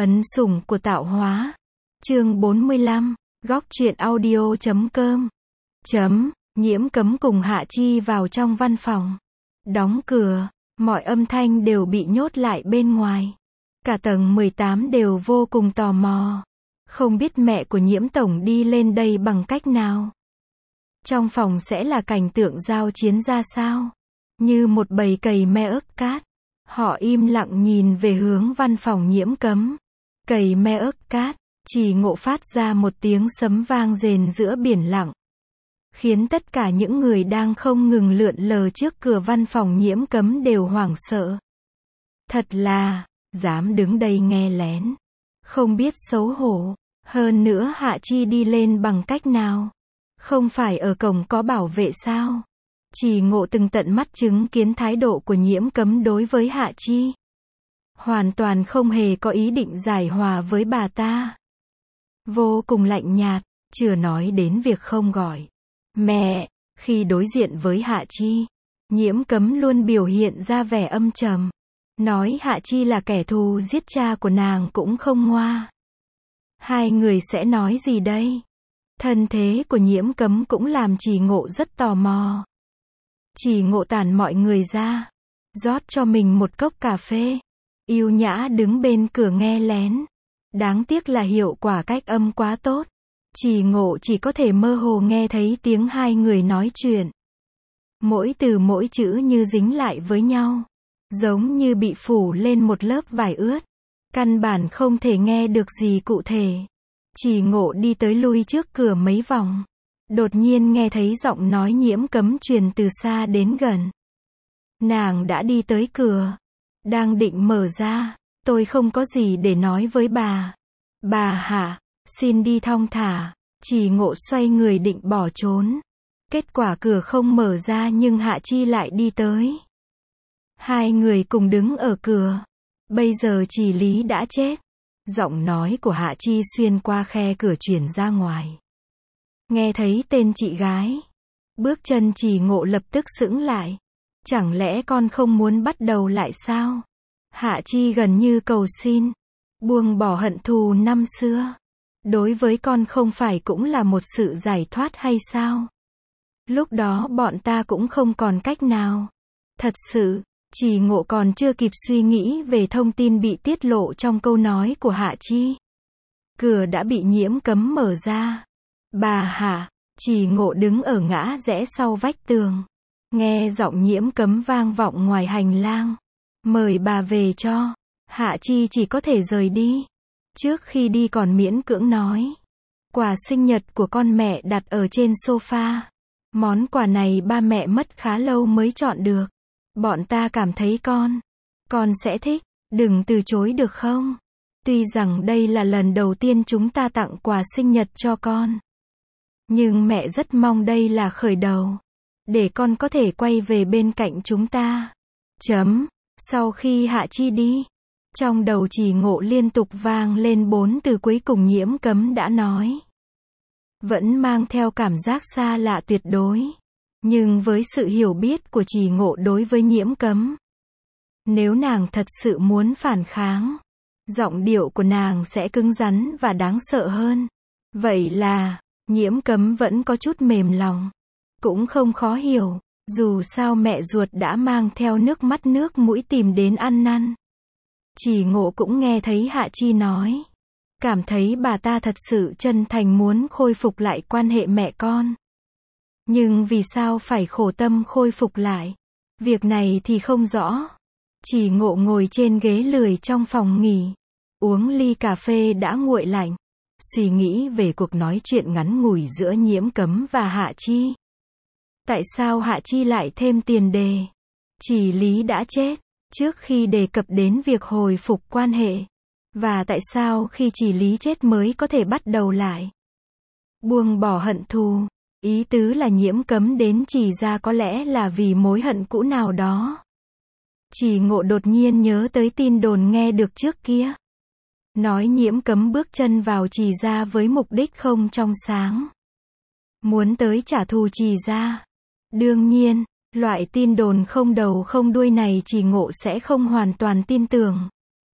Ấn sủng của tạo hóa. Chương 45, góc truyện audio.com. Nhiễm Cấm cùng Hạ Chi vào trong văn phòng. Đóng cửa, mọi âm thanh đều bị nhốt lại bên ngoài. Cả tầng 18 đều vô cùng tò mò. Không biết mẹ của Nhiễm Tổng đi lên đây bằng cách nào. Trong phòng sẽ là cảnh tượng giao chiến ra sao? Như một bầy cầy me ớt cát. Họ im lặng nhìn về hướng văn phòng Nhiễm Cấm. Cầy me ớt cát, Trì Ngộ phát ra một tiếng sấm vang rền giữa biển lặng. Khiến tất cả những người đang không ngừng lượn lờ trước cửa văn phòng Nhiễm Cấm đều hoảng sợ. Thật là, dám đứng đây nghe lén. Không biết xấu hổ. Hơn nữa Hạ Chi đi lên bằng cách nào? Không phải ở cổng có bảo vệ sao? Trì Ngộ từng tận mắt chứng kiến thái độ của Nhiễm Cấm đối với Hạ Chi. Hoàn toàn không hề có ý định giải hòa với bà ta. Vô cùng lạnh nhạt, chưa nói đến việc không gọi mẹ. Khi đối diện với Hạ Chi, Nhiễm Cấm luôn biểu hiện ra vẻ âm trầm. Nói Hạ Chi là kẻ thù giết cha của nàng cũng không ngoa. Hai người sẽ nói gì đây? Thân thế của Nhiễm Cấm cũng làm Trì Ngộ rất tò mò. Trì Ngộ tản mọi người ra, rót cho mình một cốc cà phê, yêu nhã đứng bên cửa nghe lén. Đáng tiếc là hiệu quả cách âm quá tốt. Trì Ngộ chỉ có thể mơ hồ nghe thấy tiếng hai người nói chuyện. Mỗi từ mỗi chữ như dính lại với nhau, giống như bị phủ lên một lớp vải ướt. Căn bản không thể nghe được gì cụ thể. Trì Ngộ đi tới lui trước cửa mấy vòng. Đột nhiên nghe thấy giọng nói Nhiễm Cấm truyền từ xa đến gần. Nàng đã đi tới cửa, đang định mở ra. Tôi không có gì để nói với bà. Bà Hạ, xin đi thong thả. Trì Ngộ xoay người định bỏ trốn. Kết quả cửa không mở ra nhưng Hạ Chi lại đi tới. Hai người cùng đứng ở cửa. Bây giờ Trì Lý đã chết. Giọng nói của Hạ Chi xuyên qua khe cửa truyền ra ngoài. Nghe thấy tên chị gái. Bước chân Trì Ngộ lập tức sững lại. Chẳng lẽ con không muốn bắt đầu lại sao? Hạ Chi gần như cầu xin. Buông bỏ hận thù năm xưa. Đối với con không phải cũng là một sự giải thoát hay sao? Lúc đó bọn ta cũng không còn cách nào. Thật sự, Trì Ngộ còn chưa kịp suy nghĩ về thông tin bị tiết lộ trong câu nói của Hạ Chi. Cửa đã bị Nhiễm Cấm mở ra. Bà Hạ, Trì Ngộ đứng ở ngã rẽ sau vách tường. Nghe giọng Nhiễm Cấm vang vọng ngoài hành lang. Mời bà về cho. Hạ Chi chỉ có thể rời đi. Trước khi đi còn miễn cưỡng nói. Quà sinh nhật của con mẹ đặt ở trên sofa. Món quà này ba mẹ mất khá lâu mới chọn được. Bọn ta cảm thấy con sẽ thích. Đừng từ chối được không? Tuy rằng đây là lần đầu tiên chúng ta tặng quà sinh nhật cho con. Nhưng mẹ rất mong đây là khởi đầu. Để con có thể quay về bên cạnh chúng ta. Sau khi Hạ Chi đi, trong đầu Trì Ngộ liên tục vang lên 4 từ cuối cùng Nhiễm Cấm đã nói. Vẫn mang theo cảm giác xa lạ tuyệt đối. Nhưng với sự hiểu biết của Trì Ngộ đối với Nhiễm Cấm, nếu nàng thật sự muốn phản kháng, giọng điệu của nàng sẽ cứng rắn và đáng sợ hơn. Vậy là, Nhiễm Cấm vẫn có chút mềm lòng. Cũng không khó hiểu, dù sao mẹ ruột đã mang theo nước mắt nước mũi tìm đến ăn năn. Trì Ngộ cũng nghe thấy Hạ Chi nói. Cảm thấy bà ta thật sự chân thành muốn khôi phục lại quan hệ mẹ con. Nhưng vì sao phải khổ tâm khôi phục lại? Việc này thì không rõ. Trì Ngộ ngồi trên ghế lười trong phòng nghỉ. Uống ly cà phê đã nguội lạnh. Suy nghĩ về cuộc nói chuyện ngắn ngủi giữa Nhiễm Cấm và Hạ Chi. Tại sao Hạ Chi lại thêm tiền đề? Trì Lý đã chết. Trước khi đề cập đến việc hồi phục quan hệ. Và tại sao khi Trì Lý chết mới có thể bắt đầu lại? Buông bỏ hận thù. Ý tứ là Nhiễm Cấm đến Trì gia có lẽ là vì mối hận cũ nào đó. Trì Ngộ đột nhiên nhớ tới tin đồn nghe được trước kia. Nói Nhiễm Cấm bước chân vào Trì gia với mục đích không trong sáng. Muốn tới trả thù Trì gia. Đương nhiên, loại tin đồn không đầu không đuôi này Trì Ngộ sẽ không hoàn toàn tin tưởng.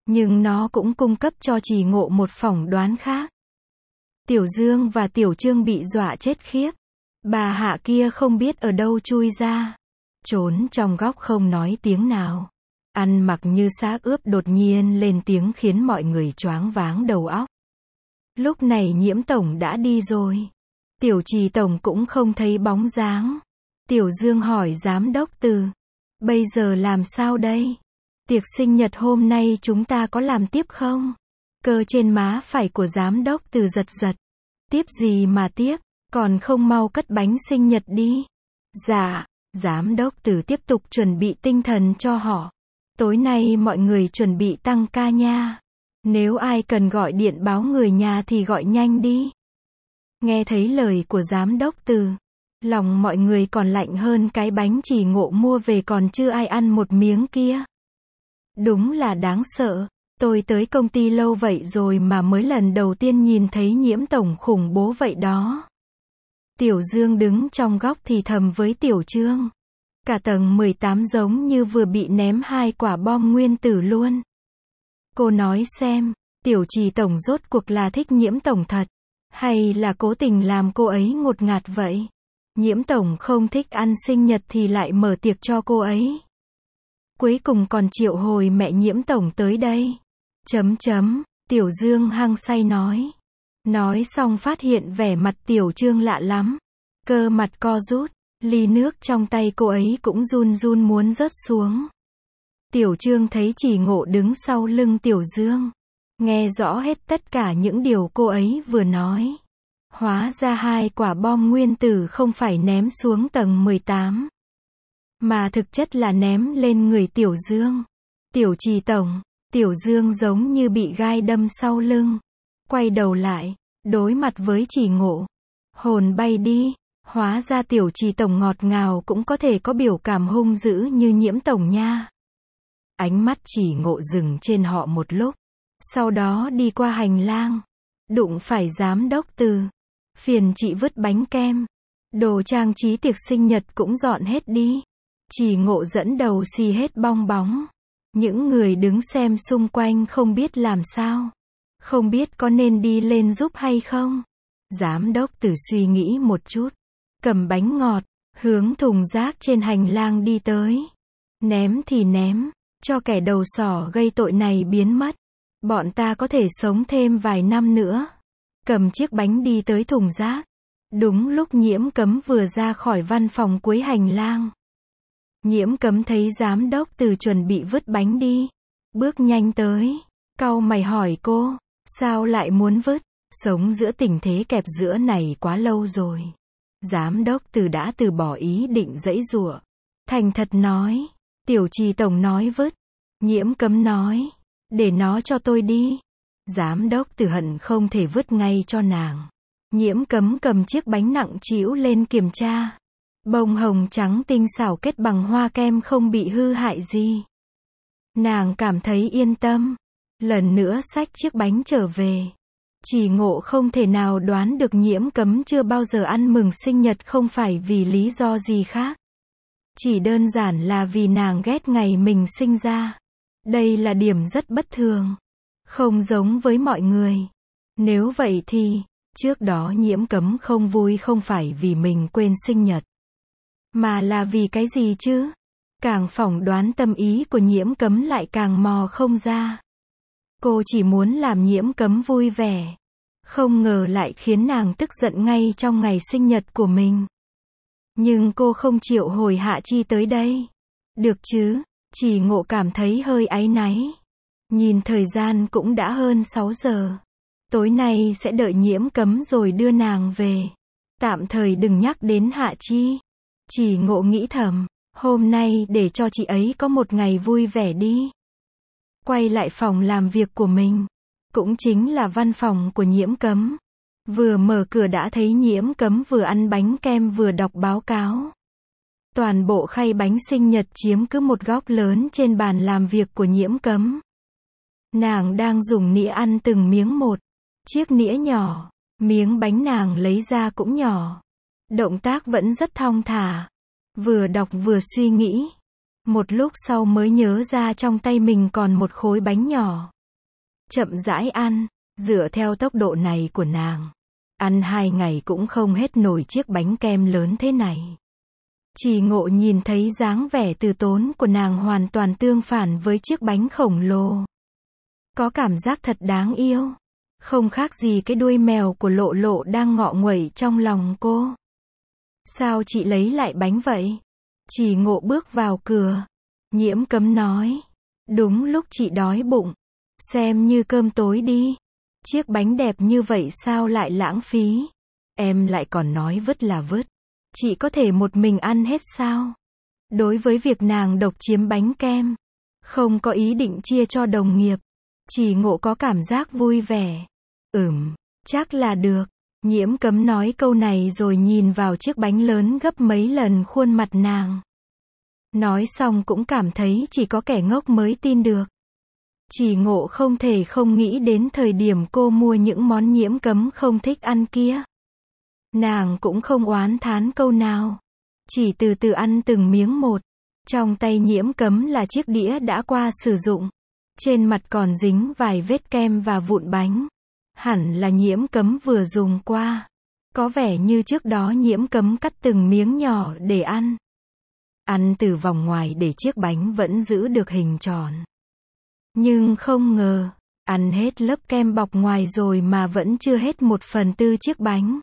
Nhưng nó cũng cung cấp cho Trì Ngộ một phỏng đoán khác. Tiểu Dương và Tiểu Trương bị dọa chết khiếp. Bà Hạ kia không biết ở đâu chui ra. Trốn trong góc không nói tiếng nào. Ăn mặc như xác ướp đột nhiên lên tiếng khiến mọi người choáng váng đầu óc. Lúc này Nhiễm tổng đã đi rồi. Tiểu Trì tổng cũng không thấy bóng dáng. Tiểu Dương hỏi giám đốc Từ. Bây giờ làm sao đây? Tiệc sinh nhật hôm nay chúng ta có làm tiếp không? Cơ trên má phải của giám đốc Từ giật giật. Tiếp gì mà tiếp? Còn không mau cất bánh sinh nhật đi. Dạ, giám đốc Từ tiếp tục chuẩn bị tinh thần cho họ. Tối nay mọi người chuẩn bị tăng ca nha. Nếu ai cần gọi điện báo người nhà thì gọi nhanh đi. Nghe thấy lời của giám đốc Từ, lòng mọi người còn lạnh hơn cái bánh Trì Ngộ mua về còn chưa ai ăn một miếng kia. Đúng là đáng sợ. Tôi tới công ty lâu vậy rồi mà mới lần đầu tiên nhìn thấy Nhiễm tổng khủng bố vậy đó. Tiểu Dương đứng trong góc thì thầm với Tiểu Trương. Cả tầng 18 giống như vừa bị ném 2 quả bom nguyên tử luôn. Cô nói xem, Tiểu Trì tổng rốt cuộc là thích Nhiễm tổng thật, hay là cố tình làm cô ấy ngột ngạt vậy? Nhiễm tổng không thích ăn sinh nhật thì lại mở tiệc cho cô ấy. Cuối cùng còn triệu hồi mẹ Nhiễm tổng tới đây. Tiểu Dương hăng say nói. Nói xong phát hiện vẻ mặt Tiểu Trương lạ lắm. Cơ mặt co rút, ly nước trong tay cô ấy cũng run run muốn rớt xuống. Tiểu Trương thấy Trì Ngộ đứng sau lưng Tiểu Dương. Nghe rõ hết tất cả những điều cô ấy vừa nói. Hóa ra 2 quả bom nguyên tử không phải ném xuống tầng 18. Mà thực chất là ném lên người Tiểu Dương. Tiểu Trì tổng, Tiểu Dương giống như bị gai đâm sau lưng. Quay đầu lại, đối mặt với Trì Ngộ. Hồn bay đi, hóa ra Tiểu Trì tổng ngọt ngào cũng có thể có biểu cảm hung dữ như Nhiễm tổng nha. Ánh mắt Trì Ngộ dừng trên họ một lúc. Sau đó đi qua hành lang. Đụng phải giám đốc Từ. Phiền chị vứt bánh kem. Đồ trang trí tiệc sinh nhật cũng dọn hết đi. Trì Ngộ dẫn đầu xì hết bong bóng. Những người đứng xem xung quanh không biết làm sao. Không biết có nên đi lên giúp hay không. Giám đốc Từ suy nghĩ một chút. Cầm bánh ngọt, hướng thùng rác trên hành lang đi tới. Ném thì ném, cho kẻ đầu sỏ gây tội này biến mất. Bọn ta có thể sống thêm vài năm nữa. Cầm chiếc bánh đi tới thùng rác. Đúng lúc Nhiễm Cấm vừa ra khỏi văn phòng cuối hành lang. Nhiễm Cấm thấy giám đốc Từ chuẩn bị vứt bánh đi. Bước nhanh tới. Cau mày hỏi cô. Sao lại muốn vứt? Sống giữa tình thế kẹp giữa này quá lâu rồi. Giám đốc Từ đã từ bỏ ý định giãy giụa. Thành thật nói. Tiểu Trì tổng nói vứt. Nhiễm Cấm nói. Để nó cho tôi đi. Giám đốc Từ hận không thể vứt ngay cho nàng. Nhiễm Cấm cầm chiếc bánh nặng trĩu lên kiểm tra. Bông hồng trắng tinh xảo kết bằng hoa kem không bị hư hại gì. Nàng cảm thấy yên tâm. Lần nữa xách chiếc bánh trở về. Trì Ngộ không thể nào đoán được Nhiễm Cấm chưa bao giờ ăn mừng sinh nhật không phải vì lý do gì khác. Chỉ đơn giản là vì nàng ghét ngày mình sinh ra. Đây là điểm rất bất thường. Không giống với mọi người. Nếu vậy thì, trước đó Nhiễm Cấm không vui không phải vì mình quên sinh nhật. Mà là vì cái gì chứ? Càng phỏng đoán tâm ý của Nhiễm Cấm lại càng mò không ra. Cô chỉ muốn làm Nhiễm Cấm vui vẻ. Không ngờ lại khiến nàng tức giận ngay trong ngày sinh nhật của mình. Nhưng cô không chịu hồi Hạ Chi tới đây. Được chứ? Trì Ngộ cảm thấy hơi áy náy. Nhìn thời gian cũng đã hơn 6 giờ. Tối nay sẽ đợi Nhiễm Cấm rồi đưa nàng về. Tạm thời đừng nhắc đến Hạ Chi. Trì Ngộ nghĩ thầm, hôm nay để cho chị ấy có một ngày vui vẻ đi. Quay lại phòng làm việc của mình. Cũng chính là văn phòng của Nhiễm Cấm. Vừa mở cửa đã thấy Nhiễm Cấm vừa ăn bánh kem vừa đọc báo cáo. Toàn bộ khay bánh sinh nhật chiếm cứ một góc lớn trên bàn làm việc của Nhiễm Cấm. Nàng đang dùng nĩa ăn từng miếng một. Chiếc nĩa nhỏ, miếng bánh nàng lấy ra cũng nhỏ. Động tác vẫn rất thong thả. Vừa đọc vừa suy nghĩ. Một lúc sau mới nhớ ra trong tay mình còn một khối bánh nhỏ. chậm rãi ăn, dựa theo tốc độ này của nàng. Ăn 2 ngày cũng không hết nổi chiếc bánh kem lớn thế này. Trì Ngộ nhìn thấy dáng vẻ từ tốn của nàng hoàn toàn tương phản với chiếc bánh khổng lồ. Có cảm giác thật đáng yêu. Không khác gì cái đuôi mèo của Lộ Lộ đang ngọ nguậy trong lòng cô. Sao chị lấy lại bánh vậy? Trì Ngộ bước vào cửa. Nhiễm Cấm nói. Đúng lúc chị đói bụng. Xem như cơm tối đi. Chiếc bánh đẹp như vậy sao lại lãng phí? Em lại còn nói vứt là vứt. Chị có thể một mình ăn hết sao? Đối với việc nàng độc chiếm bánh kem, không có ý định chia cho đồng nghiệp, Trì Ngộ có cảm giác vui vẻ. Chắc là được. Nhiễm Cấm nói câu này rồi nhìn vào chiếc bánh lớn gấp mấy lần khuôn mặt nàng. Nói xong cũng cảm thấy chỉ có kẻ ngốc mới tin được. Trì Ngộ không thể không nghĩ đến thời điểm cô mua những món Nhiễm Cấm không thích ăn kia. Nàng cũng không oán thán câu nào. Chỉ từ từ ăn từng miếng một. Trong tay Nhiễm Cấm là chiếc đĩa đã qua sử dụng. Trên mặt còn dính vài vết kem và vụn bánh. Hẳn là Nhiễm Cấm vừa dùng qua. Có vẻ như trước đó Nhiễm Cấm cắt từng miếng nhỏ để ăn. Ăn từ vòng ngoài để chiếc bánh vẫn giữ được hình tròn. Nhưng không ngờ, ăn hết lớp kem bọc ngoài rồi mà vẫn chưa hết 1/4 chiếc bánh.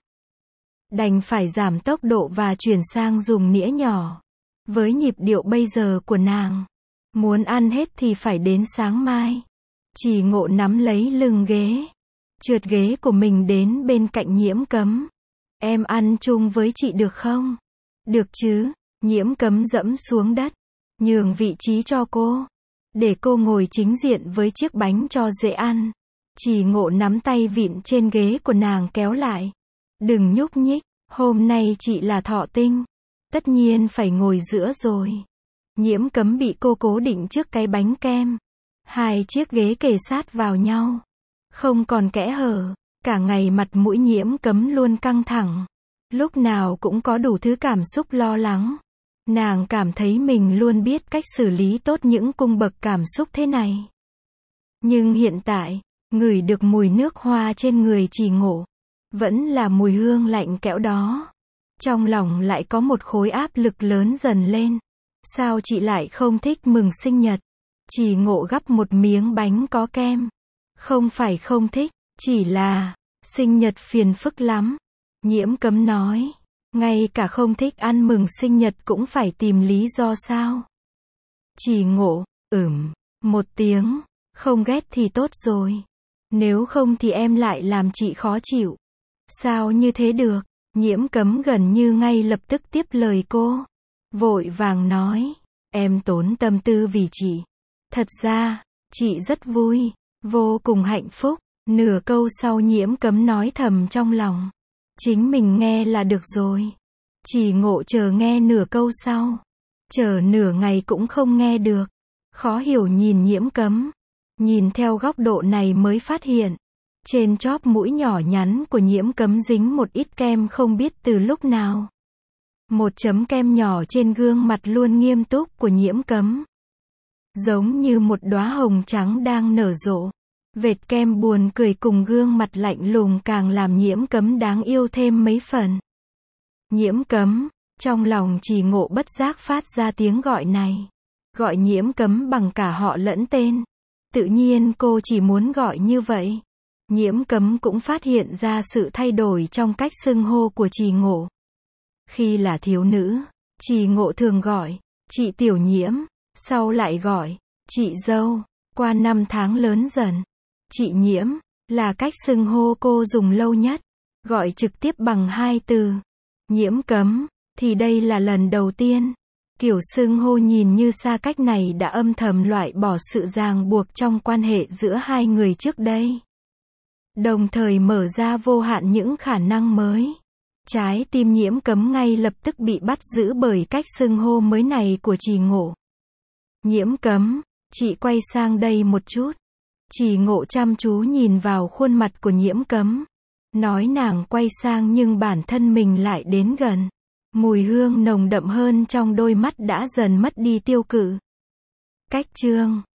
Đành phải giảm tốc độ và chuyển sang dùng nĩa nhỏ. Với nhịp điệu bây giờ của nàng, muốn ăn hết thì phải đến sáng mai. Trì Ngộ nắm lấy lưng ghế, trượt ghế của mình đến bên cạnh Nhiễm Cấm. Em ăn chung với chị được không? Được chứ. Nhiễm Cấm dẫm xuống đất, nhường vị trí cho cô, để cô ngồi chính diện với chiếc bánh cho dễ ăn. Trì Ngộ nắm tay vịn trên ghế của nàng kéo lại. Đừng nhúc nhích, hôm nay chị là thọ tinh, tất nhiên phải ngồi giữa rồi. Nhiễm Cấm bị cô cố định trước cái bánh kem. 2 chiếc ghế kề sát vào nhau, không còn kẽ hở. Cả ngày mặt mũi Nhiễm Cấm luôn căng thẳng, lúc nào cũng có đủ thứ cảm xúc lo lắng. Nàng cảm thấy mình luôn biết cách xử lý tốt những cung bậc cảm xúc thế này. Nhưng hiện tại, ngửi được mùi nước hoa trên người Trì Ngộ, vẫn là mùi hương lạnh kẽo đó. Trong lòng lại có một khối áp lực lớn dần lên. Sao chị lại không thích mừng sinh nhật? Trì Ngộ gắp một miếng bánh có kem. Không phải không thích, chỉ là, sinh nhật phiền phức lắm. Nhiễm Cấm nói. Ngay cả không thích ăn mừng sinh nhật cũng phải tìm lý do sao? Trì Ngộ, một tiếng, không ghét thì tốt rồi. Nếu không thì em lại làm chị khó chịu. Sao như thế được? Nhiễm Cấm gần như ngay lập tức tiếp lời cô. Vội vàng nói, em tốn tâm tư vì chị. Thật ra, chị rất vui, vô cùng hạnh phúc. Nửa câu sau Nhiễm Cấm nói thầm trong lòng. Chính mình nghe là được rồi. Trì Ngộ chờ nghe nửa câu sau. Chờ nửa ngày cũng không nghe được. Khó hiểu nhìn Nhiễm Cấm. Nhìn theo góc độ này mới phát hiện. Trên chóp mũi nhỏ nhắn của Nhiễm Cấm dính một ít kem không biết từ lúc nào. Một chấm kem nhỏ trên gương mặt luôn nghiêm túc của Nhiễm Cấm. Giống như một đóa hồng trắng đang nở rộ. Vệt kem buồn cười cùng gương mặt lạnh lùng càng làm Nhiễm Cấm đáng yêu thêm mấy phần. Nhiễm Cấm, trong lòng Trì Ngộ bất giác phát ra tiếng gọi này. Gọi Nhiễm Cấm bằng cả họ lẫn tên. Tự nhiên cô chỉ muốn gọi như vậy. Nhiễm Cấm cũng phát hiện ra sự thay đổi trong cách xưng hô của Trì Ngộ. Khi là thiếu nữ, Trì Ngộ thường gọi, chị Tiểu Nhiễm, sau lại gọi, chị dâu. Qua 5 tháng lớn dần, chị Nhiễm, là cách xưng hô cô dùng lâu nhất. Gọi trực tiếp bằng 2 từ. Nhiễm Cấm, thì đây là lần đầu tiên. Kiểu xưng hô nhìn như xa cách này đã âm thầm loại bỏ sự ràng buộc trong quan hệ giữa hai người trước đây. Đồng thời mở ra vô hạn những khả năng mới. Trái tim Nhiễm Cấm ngay lập tức bị bắt giữ bởi cách xưng hô mới này của Trì Ngộ. Nhiễm Cấm, chị quay sang đây một chút. Trì Ngộ chăm chú nhìn vào khuôn mặt của Nhiễm Cấm. Nói nàng quay sang nhưng bản thân mình lại đến gần. Mùi hương nồng đậm hơn trong đôi mắt đã dần mất đi tiêu cự. Cách chương